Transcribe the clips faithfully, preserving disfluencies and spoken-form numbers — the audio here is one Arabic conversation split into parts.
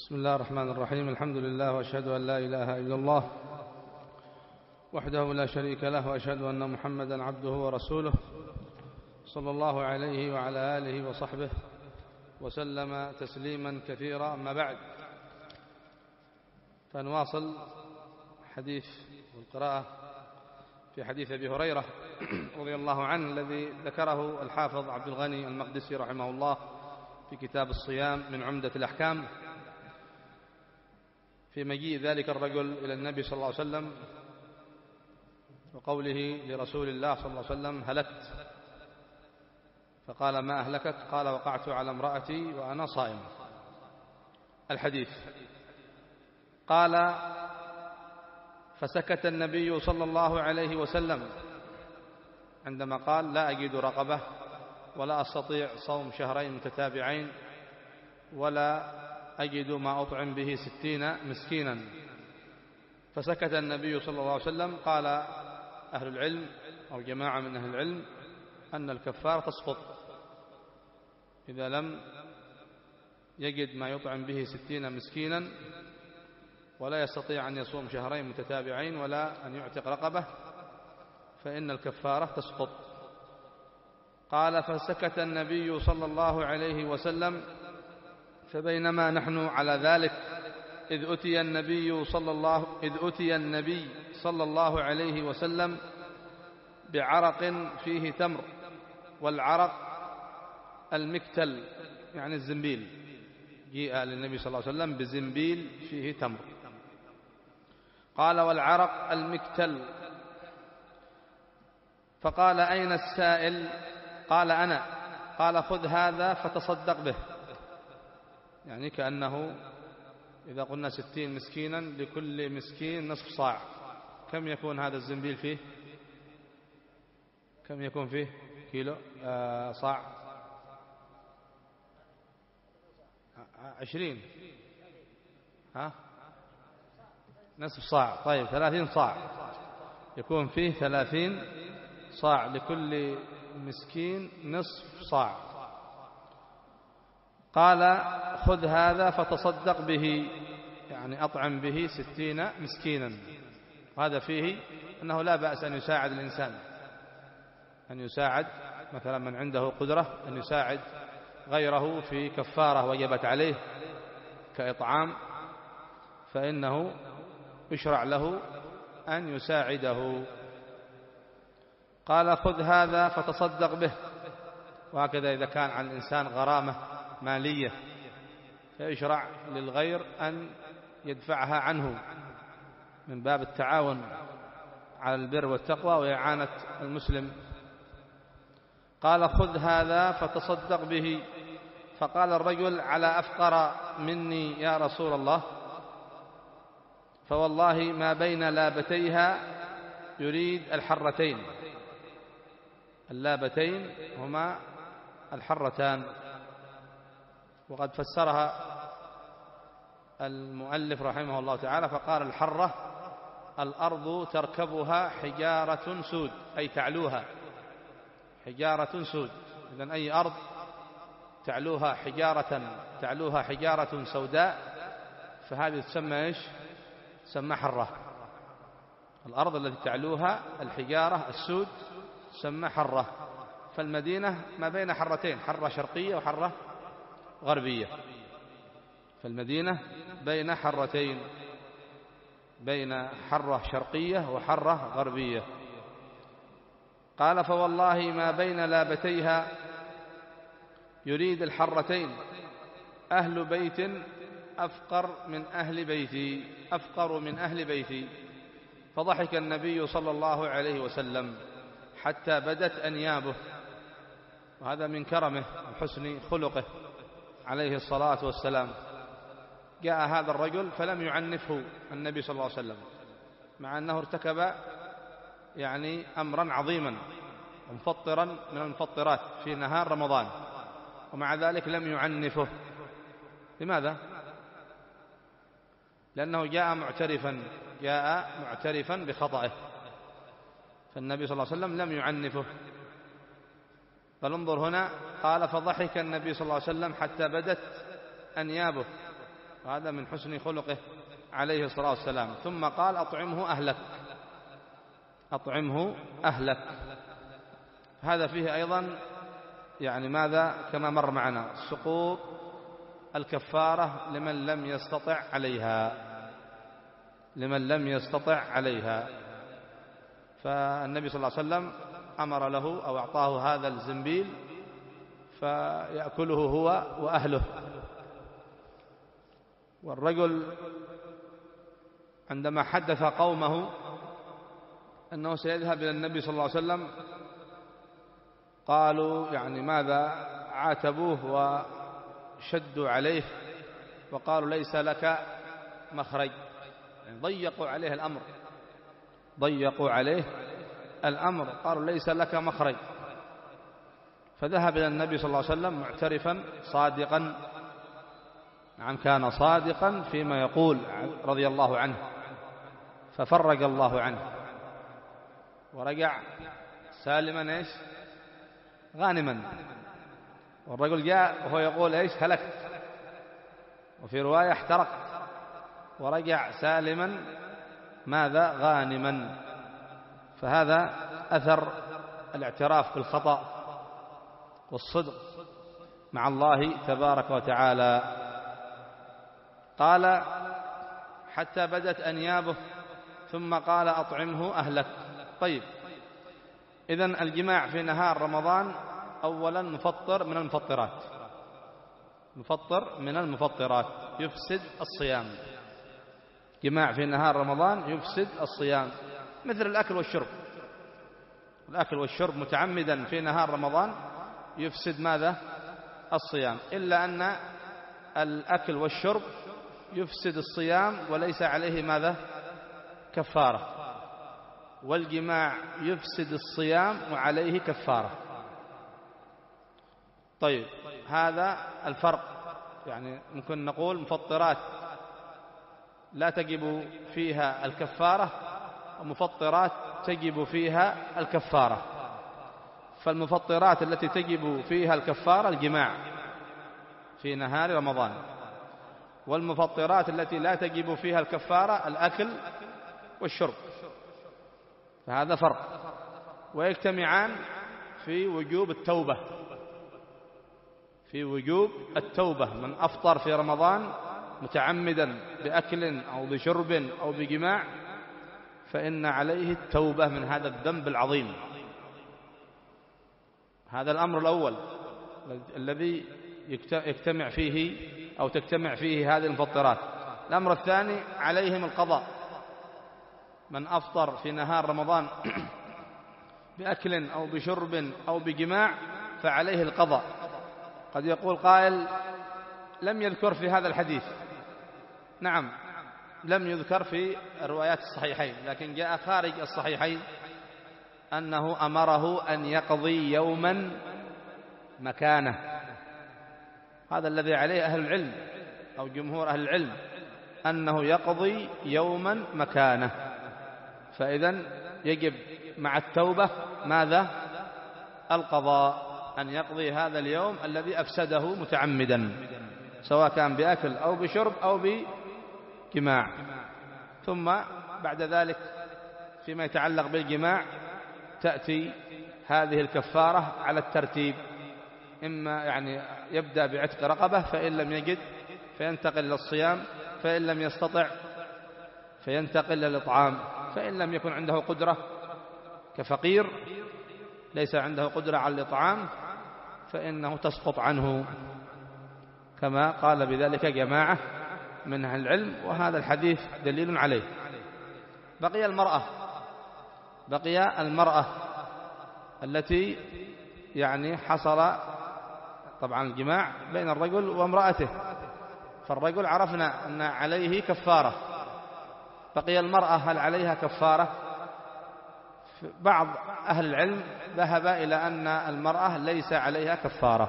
بسم الله الرحمن الرحيم. الحمد لله وأشهد أن لا إله إلا الله وحده لا شريك له، وأشهد أن محمدا عبده ورسوله صلى الله عليه وعلى آله وصحبه وسلم تسليما كثيرا. أما بعد، فنواصل حديث والقراءة في حديث أبي هريرة رضي الله عنه الذي ذكره الحافظ عبد الغني المقدسي رحمه الله في كتاب الصيام من عمدة الأحكام، في مجيء ذلك الرجل إلى النبي صلى الله عليه وسلم وقوله لرسول الله صلى الله عليه وسلم: هلكت. فقال: ما أهلكك؟ قال: وقعت على امرأتي وأنا صائم. الحديث. قال: فسكت النبي صلى الله عليه وسلم عندما قال: لا أجد رقبة ولا أستطيع صوم شهرين متتابعين ولا أجد ما أطعم به ستين مسكينا. فسكت النبي صلى الله عليه وسلم. قال أهل العلم أو جماعة من أهل العلم أن الكفارة تسقط إذا لم يجد ما يطعم به ستين مسكينا ولا يستطيع أن يصوم شهرين متتابعين ولا أن يعتق رقبة، فإن الكفارة تسقط. قال: فسكت النبي صلى الله عليه وسلم. فبينما نحن على ذلك إذ أتي النبي صلى الله إذ أتي النبي صلى الله عليه وسلم بعرق فيه تمر، والعرق المكتل يعني الزنبيل. جاء للنبي صلى الله عليه وسلم بزنبيل فيه تمر. قال: والعرق المكتل. فقال: أين السائل؟ قال: أنا. قال: خذ هذا فتصدق به. يعني كأنه إذا قلنا ستين مسكينا لكل مسكين نصف صاع، كم يكون هذا الزنبيل فيه؟ كم يكون فيه كيلو آه صاع؟ عشرين. ها نصف صاع. طيب ثلاثين صاع، يكون فيه ثلاثين صاع لكل مسكين نصف صاع. قال: خذ هذا فتصدق به، يعني أطعم به ستين مسكينا. وهذا فيه أنه لا بأس أن يساعد الإنسان، أن يساعد مثلا من عنده قدرة أن يساعد غيره في كفارة وجبت عليه كإطعام، فإنه يشرع له أن يساعده. قال: خذ هذا فتصدق به. وهكذا إذا كان على الإنسان غرامة مالية فيشرع للغير أن يدفعها عنه من باب التعاون على البر والتقوى وإعانة المسلم. قال: خذ هذا فتصدق به. فقال الرجل: على أفقر مني يا رسول الله؟ فوالله ما بين لابتيها، يريد الحرتين. اللابتين هما الحرتان، وقد فسرها المؤلف رحمه الله تعالى فقال: الحرة الأرض تركبها حجارة سود، أي تعلوها حجارة سود. إذن أي أرض تعلوها حجارة تعلوها حجارة سوداء فهذه تسمى إيش؟ تسمى حرة. الأرض التي تعلوها الحجارة السود تسمى حرة. فالمدينة ما بين حرتين، حرة شرقية وحرة غربية. فالمدينة بين حرتين، بين حرة شرقية وحرة غربية. قال: فوالله ما بين لابتيها، يريد الحرتين، أهل بيت أفقر من أهل بيتي أفقر من أهل بيتي. فضحك النبي صلى الله عليه وسلم حتى بدت أنيابه. وهذا من كرمه وحسن خلقه عليه الصلاة والسلام. جاء هذا الرجل فلم يعنفه النبي صلى الله عليه وسلم، مع أنه ارتكب يعني أمرا عظيما مفطرا من المفطرات في نهار رمضان، ومع ذلك لم يعنفه. لماذا؟ لأنه جاء معترفا جاء معترفا بخطئه، فالنبي صلى الله عليه وسلم لم يعنفه. بل انظر هنا، قال: فضحك النبي صلى الله عليه وسلم حتى بدت أنيابه. وهذا من حسن خلقه عليه الصلاة والسلام. ثم قال أطعمه أهلك، أطعمه أهلك. هذا فيه أيضا يعني ماذا كما مر معنا سقوط الكفارة لمن لم يستطع عليها، لمن لم يستطع عليها. فالنبي صلى الله عليه وسلم أمر له أو أعطاه هذا الزنبيل فيأكله هو وأهله. والرجل عندما حدث قومه أنه سيذهب إلى النبي صلى الله عليه وسلم قالوا يعني ماذا عاتبوه وشدوا عليه وقالوا ليس لك مخرج، يعني ضيقوا عليه الأمر، ضيقوا عليه الأمر، قالوا ليس لك مخرج. فذهب إلى النبي صلى الله عليه وسلم معترفا صادقا، نعم كان صادقا فيما يقول رضي الله عنه، ففرج الله عنه ورجع سالما إيش غانما. والرجل جاء وهو يقول إيش هلكت، وفي رواية احترقت، ورجع سالما ماذا غانما. فهذا أثر الاعتراف بالخطأ والصدق مع الله تبارك وتعالى. قال حتى بدت أنيابه ثم قال أطعمه أهلك. طيب، إذن الجماع في نهار رمضان أولا مفطر من المفطرات، مفطر من المفطرات يفسد الصيام. جماع في نهار رمضان يفسد الصيام، مثل الأكل والشرب. الأكل والشرب متعمدا في نهار رمضان يفسد ماذا الصيام، إلا أن الأكل والشرب يفسد الصيام وليس عليه ماذا كفارة، والجماع يفسد الصيام وعليه كفارة. طيب، هذا الفرق. يعني ممكن نقول مفطرات لا تجب فيها الكفارة ومفطرات تجب فيها الكفارة. فالمفطرات التي تجب فيها الكفارة الجماع في نهار رمضان، والمفطرات التي لا تجب فيها الكفارة الأكل والشرب. فهذا فرق، ويجتمعان في وجوب التوبة، في وجوب التوبة. من أفطر في رمضان متعمدا بأكل أو بشرب أو بجماع فإن عليه التوبة من هذا الذنب العظيم. هذا الأمر الأول الذي يجتمع فيه أو تجتمع فيه هذه المفطرات. الأمر الثاني عليهم القضاء. من أفطر في نهار رمضان بأكل أو بشرب أو بجماع فعليه القضاء. قد يقول قائل لم يذكر في هذا الحديث. نعم، لم يذكر في الروايات الصحيحين، لكن جاء خارج الصحيحين أنه أمره أن يقضي يوما مكانه. هذا الذي عليه أهل العلم أو جمهور أهل العلم، أنه يقضي يوما مكانه. فإذن يجب مع التوبة ماذا القضاء، أن يقضي هذا اليوم الذي أفسده متعمدا، سواء كان بأكل أو بشرب أو بجماع. ثم بعد ذلك فيما يتعلق بالجماع تأتي هذه الكفارة على الترتيب، إما يعني يبدأ بعتق رقبة، فإن لم يجد فينتقل إلى الصيام، فإن لم يستطع فينتقل إلى الإطعام، فإن لم يكن عنده قدرة كفقير ليس عنده قدرة على الإطعام فإنه تسقط عنه، كما قال بذلك جماعة من أهل العلم، وهذا الحديث دليل عليه. بقي المرأة، بقي المرأة التي يعني حصل طبعا الجماع بين الرجل وامرأته، فالرجل عرفنا أن عليه كفارة. بقي المرأة هل عليها كفارة؟ بعض أهل العلم ذهب إلى أن المرأة ليس عليها كفارة،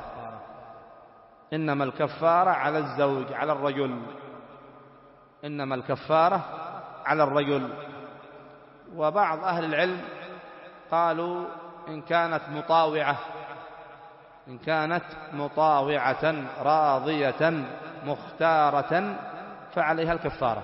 إنما الكفارة على الزوج، على الرجل، إنما الكفارة على الرجل. وبعض أهل العلم قالوا إن كانت مطاوعة، إن كانت مطاوعة راضية مختارة فعليها الكفارة.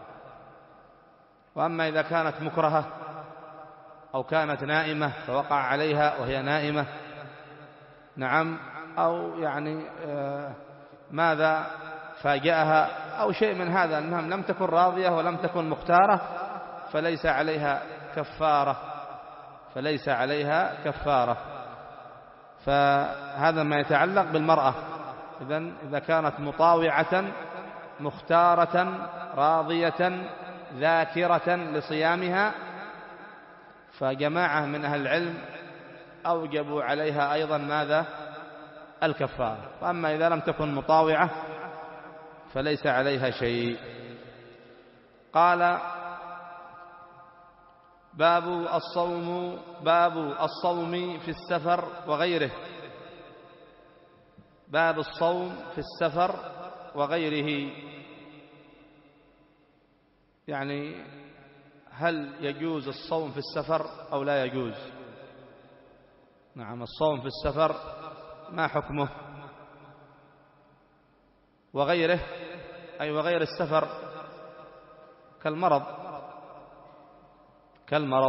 وأما إذا كانت مكرهة أو كانت نائمة فوقع عليها وهي نائمة، نعم، أو يعني ماذا فاجأها أو شيء من هذا، أنها لم تكن راضية ولم تكن مختارة، فليس عليها كفارة فليس عليها كفارة. فهذا ما يتعلق بالمرأة. إذن إذا كانت مطاوعة مختارة راضية ذاكرة لصيامها، فجماعة من أهل العلم أوجبوا عليها أيضا ماذا؟ الكفارة. وأما إذا لم تكن مطاوعة فليس عليها شيء. قال: باب الصوم باب الصوم في السفر وغيره. باب الصوم في السفر وغيره، يعني هل يجوز الصوم في السفر أو لا يجوز؟ نعم، الصوم في السفر ما حكمه؟ وغيره أي وغير السفر كالمرض كالمرض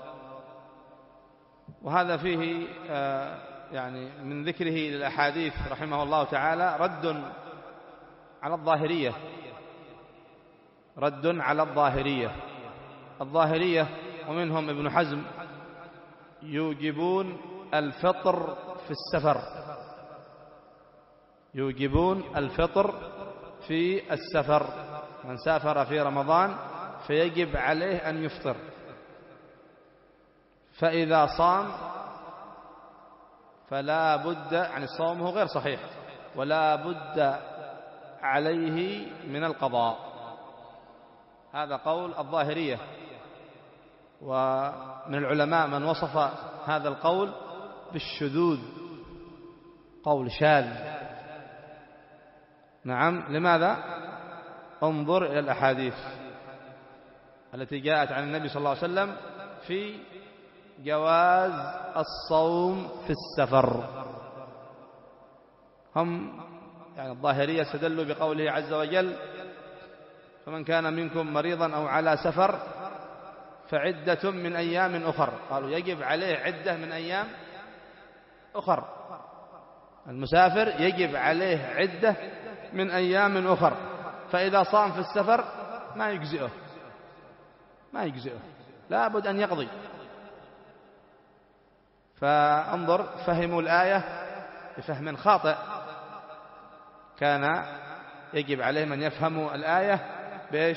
وهذا فيه يعني من ذكره للأحاديث رحمه الله تعالى رد على الظاهرية رد على الظاهرية الظاهرية ومنهم ابن حزم يوجبون الفطر في السفر يوجبون الفطر في السفر. من سافر في رمضان فيجب عليه أن يفطر، فإذا صام فلا بد، يعني صومه غير صحيح ولا بد عليه من القضاء. هذا قول الظاهرية. ومن العلماء من وصف هذا القول بالشذوذ، قول شاذ. نعم، لماذا؟ انظر إلى الأحاديث التي جاءت عن النبي صلى الله عليه وسلم في جواز الصوم في السفر. هم يعني الظاهرية استدلوا بقوله عز وجل: فمن كان منكم مريضا أو على سفر فعدة من أيام أخر. قالوا يجب عليه عدة من أيام أخر، المسافر يجب عليه عدة من أيام أخر، فإذا صام في السفر ما يجزئه ما يجزئه لا بد أن يقضي. فانظر، فهموا الآية بفهم خاطئ. كان يجب عليهم أن يفهموا الآية بإيش؟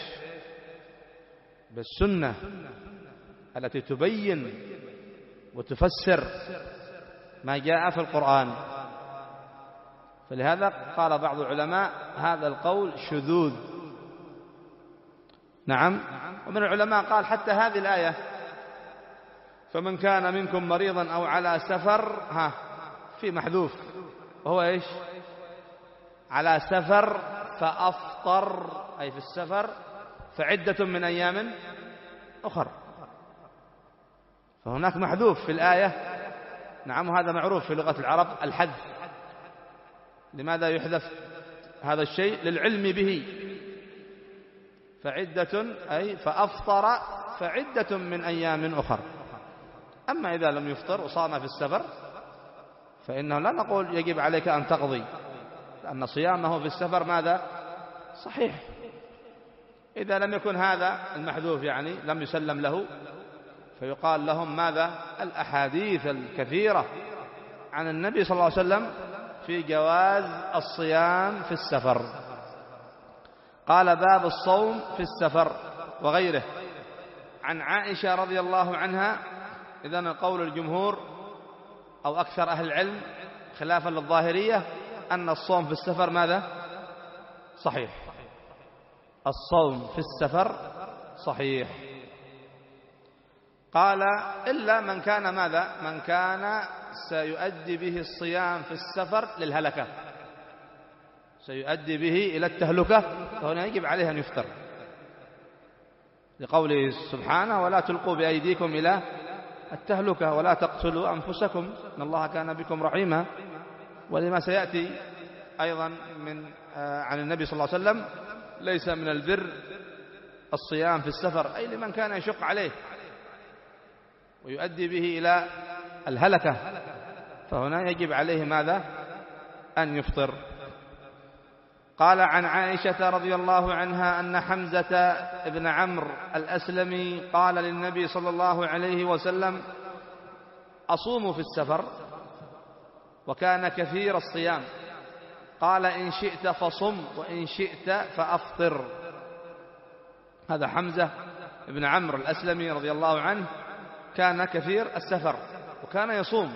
بالسنة التي تبين وتفسر ما جاء في القرآن. فلهذا قال بعض العلماء هذا القول شذوذ. نعم. ومن العلماء قال حتى هذه الآية فمن كان منكم مريضا أو على سفر، ها في محذوف، وهو إيش؟ على سفر فأفطر، أي في السفر، فعدة من أيام أخر. فهناك محذوف في الآية. نعم، وهذا معروف في لغة العرب الحذف. لماذا يحذف هذا الشيء؟ للعلم به. فعدة أي فأفطر فعدة من أيام أخر. أما إذا لم يفطر وصام في السفر فإنه لا نقول يجب عليك أن تقضي، لأن صيامه في السفر ماذا؟ صحيح. إذا لم يكن هذا المحذوف يعني لم يسلم له، فيقال لهم ماذا؟ الأحاديث الكثيرة عن النبي صلى الله عليه وسلم في جواز الصيام في السفر. قال: باب الصوم في السفر وغيره. عن عائشة رضي الله عنها، إذن قول الجمهور أو أكثر أهل العلم خلافا للظاهرية أن الصوم في السفر ماذا؟ صحيح. الصوم في السفر صحيح. قال: إلا من كان ماذا؟ من كان سيؤدي به الصيام في السفر للهلكة، سيؤدي به إلى التهلكة، فهنا يجب عليه أن يفطر، لقوله سبحانه: ولا تلقوا بأيديكم إلى التهلكة ولا تقتلوا أنفسكم إن الله كان بكم رحيما. ولما سيأتي أيضا من عن النبي صلى الله عليه وسلم ليس من البر الصيام في السفر، أي لمن كان يشق عليه ويؤدي به إلى الهلكة، فهنا يجب عليه ماذا؟ أن يفطر. قال عن عائشة رضي الله عنها أن حمزة بن عمرو الأسلمي قال للنبي صلى الله عليه وسلم: أصوم في السفر؟ وكان كثير الصيام. قال: إن شئت فصم وإن شئت فأفطر. هذا حمزة بن عمرو الأسلمي رضي الله عنه كان كثير السفر وكان يصوم،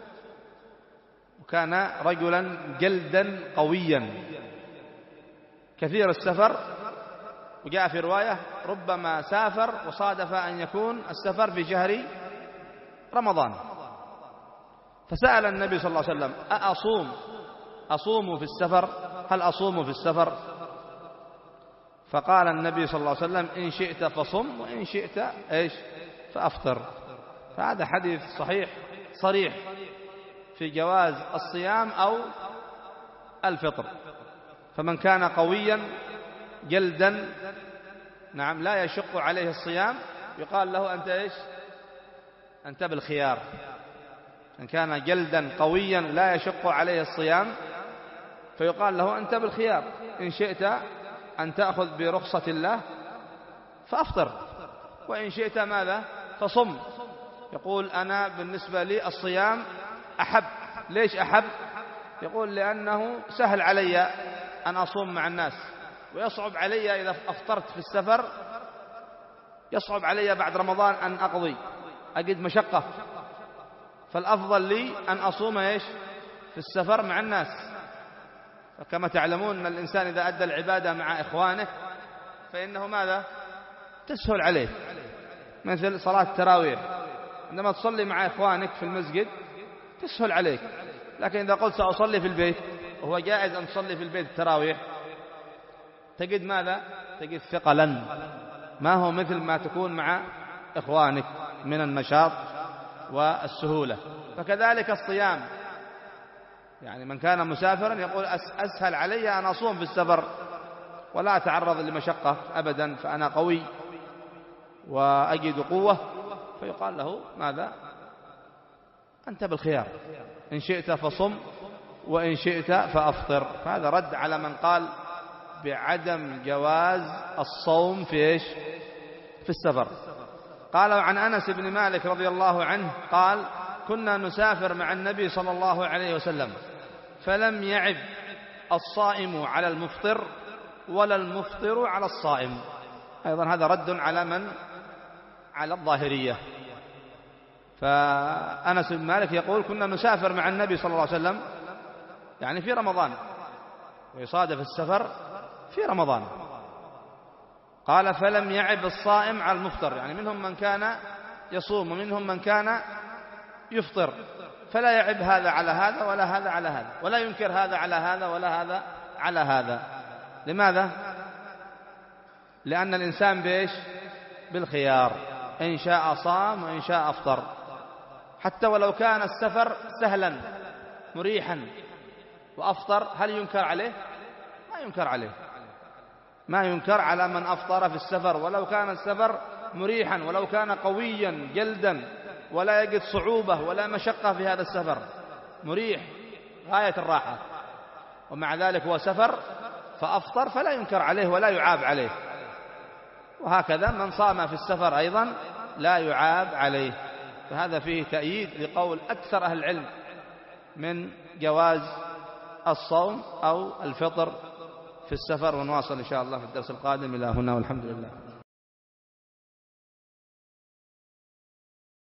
وكان رجلا جلدا قويا كثير السفر. وجاء في رواية ربما سافر وصادف أن يكون السفر في شهر رمضان، فسأل النبي صلى الله عليه وسلم: أأصوم أصوم في السفر؟ هل أصوم في السفر؟ فقال النبي صلى الله عليه وسلم: إن شئت فصم وإن شئت إيش فأفطر. فهذا حديث صحيح صريح في جواز الصيام أو الفطر. فمن كان قويا جلدا نعم لا يشق عليه الصيام يقال له أنت إيش أنت بالخيار. من كان جلدا قويا لا يشق عليه الصيام فيقال له أنت بالخيار، إن شئت أن تأخذ برخصة الله فأفطر، وإن شئت ماذا فصم. يقول: أنا بالنسبة لي الصيام أحب. ليش أحب؟ يقول: لأنه سهل علي أن أصوم مع الناس، ويصعب علي إذا أفطرت في السفر، يصعب علي بعد رمضان أن أقضي، أجد مشقة. فالأفضل لي أن أصوم إيش في السفر مع الناس. فكما تعلمون أن الإنسان إذا أدى العبادة مع إخوانه فإنه ماذا تسهل عليه، مثل صلاة التراويح عندما تصلي مع إخوانك في المسجد تسهل عليك. لكن إذا قلت سأصلي في البيت، وهو جائز أن تصلي في البيت التراويح، تجد ماذا تجد ثقلا، ما هو مثل ما تكون مع إخوانك من النشاط والسهولة. فكذلك الصيام، يعني من كان مسافرا يقول: أسهل علي أن أصوم في السفر ولا أتعرض لمشقة أبدا، فأنا قوي وأجد قوة. فيقال له ماذا أنت بالخيار، إن شئت فصم وإن شئت فأفطر. فهذا رد على من قال بعدم جواز الصوم في إيش في السفر. قال عن أنس بن مالك رضي الله عنه قال: كنا نسافر مع النبي صلى الله عليه وسلم فلم يعب الصائم على المفطر ولا المفطر على الصائم. أيضا هذا رد على من على الظاهرية. فأنس بن مالك يقول: كنا نسافر مع النبي صلى الله عليه وسلم يعني في رمضان، ويصادف السفر في رمضان. قال: فلم يعب الصائم على المفطر، يعني منهم من كان يصوم ومنهم من كان يفطر، فلا يعب هذا على هذا ولا هذا على هذا، ولا ينكر هذا على هذا ولا هذا على هذا. لماذا؟ لأن الإنسان بإيش بالخيار، إن شاء صام وإن شاء أفطر. حتى ولو كان السفر سهلا مريحا وأفطر، هل ينكر عليه؟ ما ينكر عليه، ما ينكر على من أفطر في السفر ولو كان السفر مريحا، ولو كان قويا جلدا ولا يجد صعوبة ولا مشقة في هذا السفر، مريح غاية الراحة، ومع ذلك هو سفر فأفطر، فلا ينكر عليه ولا يعاب عليه. وهكذا من صام في السفر أيضا لا يعاب عليه. فهذا فيه تأييد لقول أكثر أهل العلم من جواز الصوم أو الفطر في السفر. ونواصل إن شاء الله في الدرس القادم. إلى هنا والحمد لله.